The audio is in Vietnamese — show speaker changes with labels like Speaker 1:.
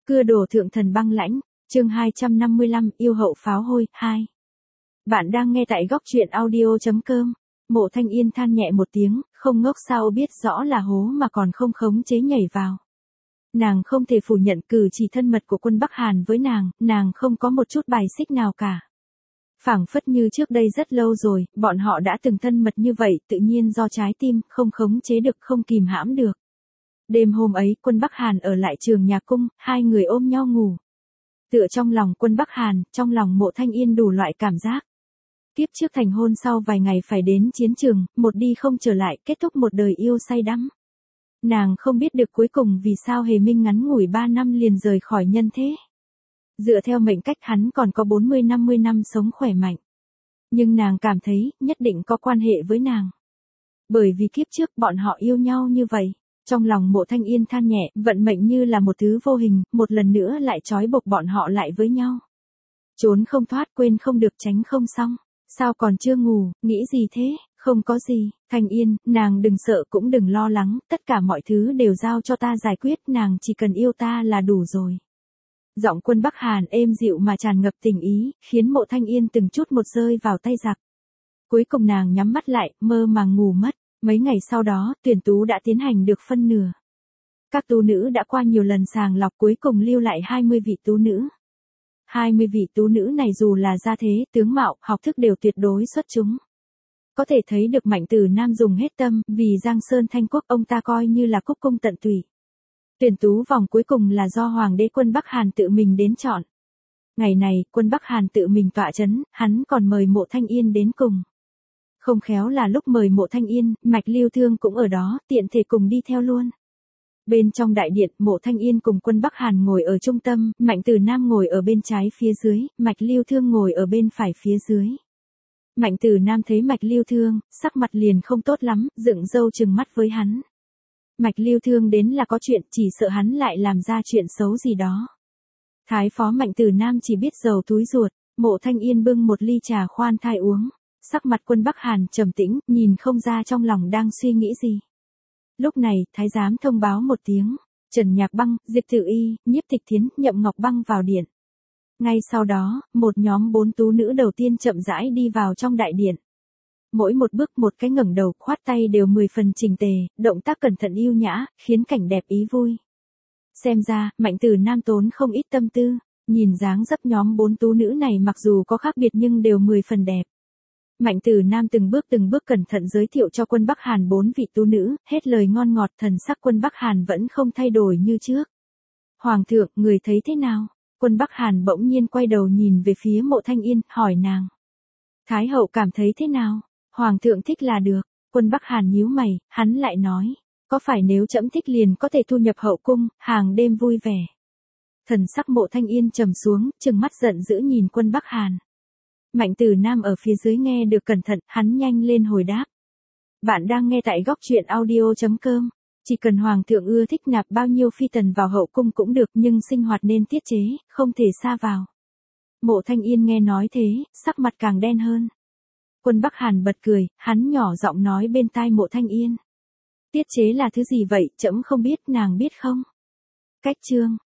Speaker 1: Cưa đổ thượng thần băng lãnh, chương 255, yêu hậu pháo hôi, 2. Bạn đang nghe tại góc truyện audio.com. Mộ Thanh Yên than nhẹ một tiếng, không ngốc sao biết rõ là hố mà còn không khống chế nhảy vào. Nàng không thể phủ nhận cử chỉ thân mật của quân Bắc Hàn với nàng không có một chút bài xích nào cả. Phảng phất như trước đây rất lâu rồi, bọn họ đã từng thân mật như vậy, tự nhiên do trái tim không khống chế được, không kìm hãm được. Đêm hôm ấy, quân Bắc Hàn ở lại Trường Nhạc Cung, hai người ôm nhau ngủ. Tựa trong lòng quân Bắc Hàn, trong lòng Mộ Thanh Yên đủ loại cảm giác. Kiếp trước thành hôn sau vài ngày phải đến chiến trường, một đi không trở lại, kết thúc một đời yêu say đắm. Nàng không biết được cuối cùng vì sao Hề Minh ngắn ngủi 3 năm liền rời khỏi nhân thế. Dựa theo mệnh cách hắn còn có 40-50 năm sống khỏe mạnh. Nhưng nàng cảm thấy, nhất định có quan hệ với nàng. Bởi vì kiếp trước bọn họ yêu nhau như vậy. Trong lòng Mộ Thanh Yên than nhẹ, vận mệnh như là một thứ vô hình, một lần nữa lại trói buộc bọn họ lại với nhau. Trốn không thoát, quên không được, tránh không xong. Sao còn chưa ngủ, nghĩ gì thế? Không có gì, Thanh Yên, nàng đừng sợ cũng đừng lo lắng, tất cả mọi thứ đều giao cho ta giải quyết, nàng chỉ cần yêu ta là đủ rồi. Giọng quân Bắc Hàn êm dịu mà tràn ngập tình ý, khiến Mộ Thanh Yên từng chút một rơi vào tay giặc. Cuối cùng nàng nhắm mắt lại, mơ màng ngủ mất. Mấy ngày sau đó, tuyển tú đã tiến hành được phân nửa. Các tú nữ đã qua nhiều lần sàng lọc, cuối cùng lưu lại 20 vị tú nữ. 20 vị tú nữ này dù là gia thế, tướng mạo, học thức đều tuyệt đối xuất chúng. Có thể thấy được Mạnh Tử Nam dùng hết tâm, vì Giang Sơn Thanh Quốc ông ta coi như là cúc cung tận tụy. Tuyển tú vòng cuối cùng là do Hoàng đế quân Bắc Hàn tự mình đến chọn. Ngày này, quân Bắc Hàn tự mình tọa chấn, hắn còn mời Mộ Thanh Yên đến cùng. Không khéo là lúc mời Mộ Thanh Yên, Mạch Lưu Thương cũng ở đó, tiện thể cùng đi theo luôn. Bên trong đại điện, Mộ Thanh Yên cùng quân Bắc Hàn ngồi ở trung tâm, Mạnh Tử Nam ngồi ở bên trái phía dưới, Mạch Lưu Thương ngồi ở bên phải phía dưới. Mạnh Tử Nam thấy Mạch Lưu Thương, sắc mặt liền không tốt lắm, dựng râu trừng mắt với hắn. Mạch Lưu Thương đến là có chuyện, chỉ sợ hắn lại làm ra chuyện xấu gì đó. Thái phó Mạnh Tử Nam chỉ biết giàu túi ruột, Mộ Thanh Yên bưng một ly trà khoan thai uống. Sắc mặt quân Bắc Hàn trầm tĩnh, nhìn không ra trong lòng đang suy nghĩ gì. Lúc này, thái giám thông báo một tiếng, Trần Nhạc Băng, Diệp Tử Y, Nhiếp Tịch Thiến, Nhậm Ngọc Băng vào điện. Ngay sau đó, một nhóm 4 tú nữ đầu tiên chậm rãi đi vào trong đại điện. Mỗi một bước một cái ngẩng đầu, khoát tay đều 10 phần chỉnh tề, động tác cẩn thận yêu nhã, khiến cảnh đẹp ý vui. Xem ra, Mạnh Tử Nam tốn không ít tâm tư, nhìn dáng dấp nhóm 4 tú nữ này mặc dù có khác biệt nhưng đều 10 phần đẹp. Mạnh Tử Nam từng bước cẩn thận giới thiệu cho quân Bắc Hàn 4 vị tú nữ, hết lời ngon ngọt, thần sắc quân Bắc Hàn vẫn không thay đổi như trước. Hoàng thượng, người thấy thế nào? Quân Bắc Hàn bỗng nhiên quay đầu nhìn về phía Mộ Thanh Yên, hỏi nàng. Thái hậu cảm thấy thế nào? Hoàng thượng thích là được. Quân Bắc Hàn nhíu mày, hắn lại nói. Có phải nếu trẫm thích liền có thể thu nhập hậu cung, hàng đêm vui vẻ. Thần sắc Mộ Thanh Yên trầm xuống, trừng mắt giận dữ nhìn quân Bắc Hàn. Mạnh Tử Nam ở phía dưới nghe được cẩn thận, hắn nhanh lên hồi đáp. Bạn đang nghe tại góc truyện audio.com. Chỉ cần Hoàng thượng ưa thích nạp bao nhiêu phi tần vào hậu cung cũng được, nhưng sinh hoạt nên tiết chế, không thể xa vào. Mộ Thanh Yên nghe nói thế, sắc mặt càng đen hơn. Quân Bắc Hàn bật cười, hắn nhỏ giọng nói bên tai Mộ Thanh Yên. Tiết chế là thứ gì vậy, trẫm không biết, nàng biết không? Cách chương.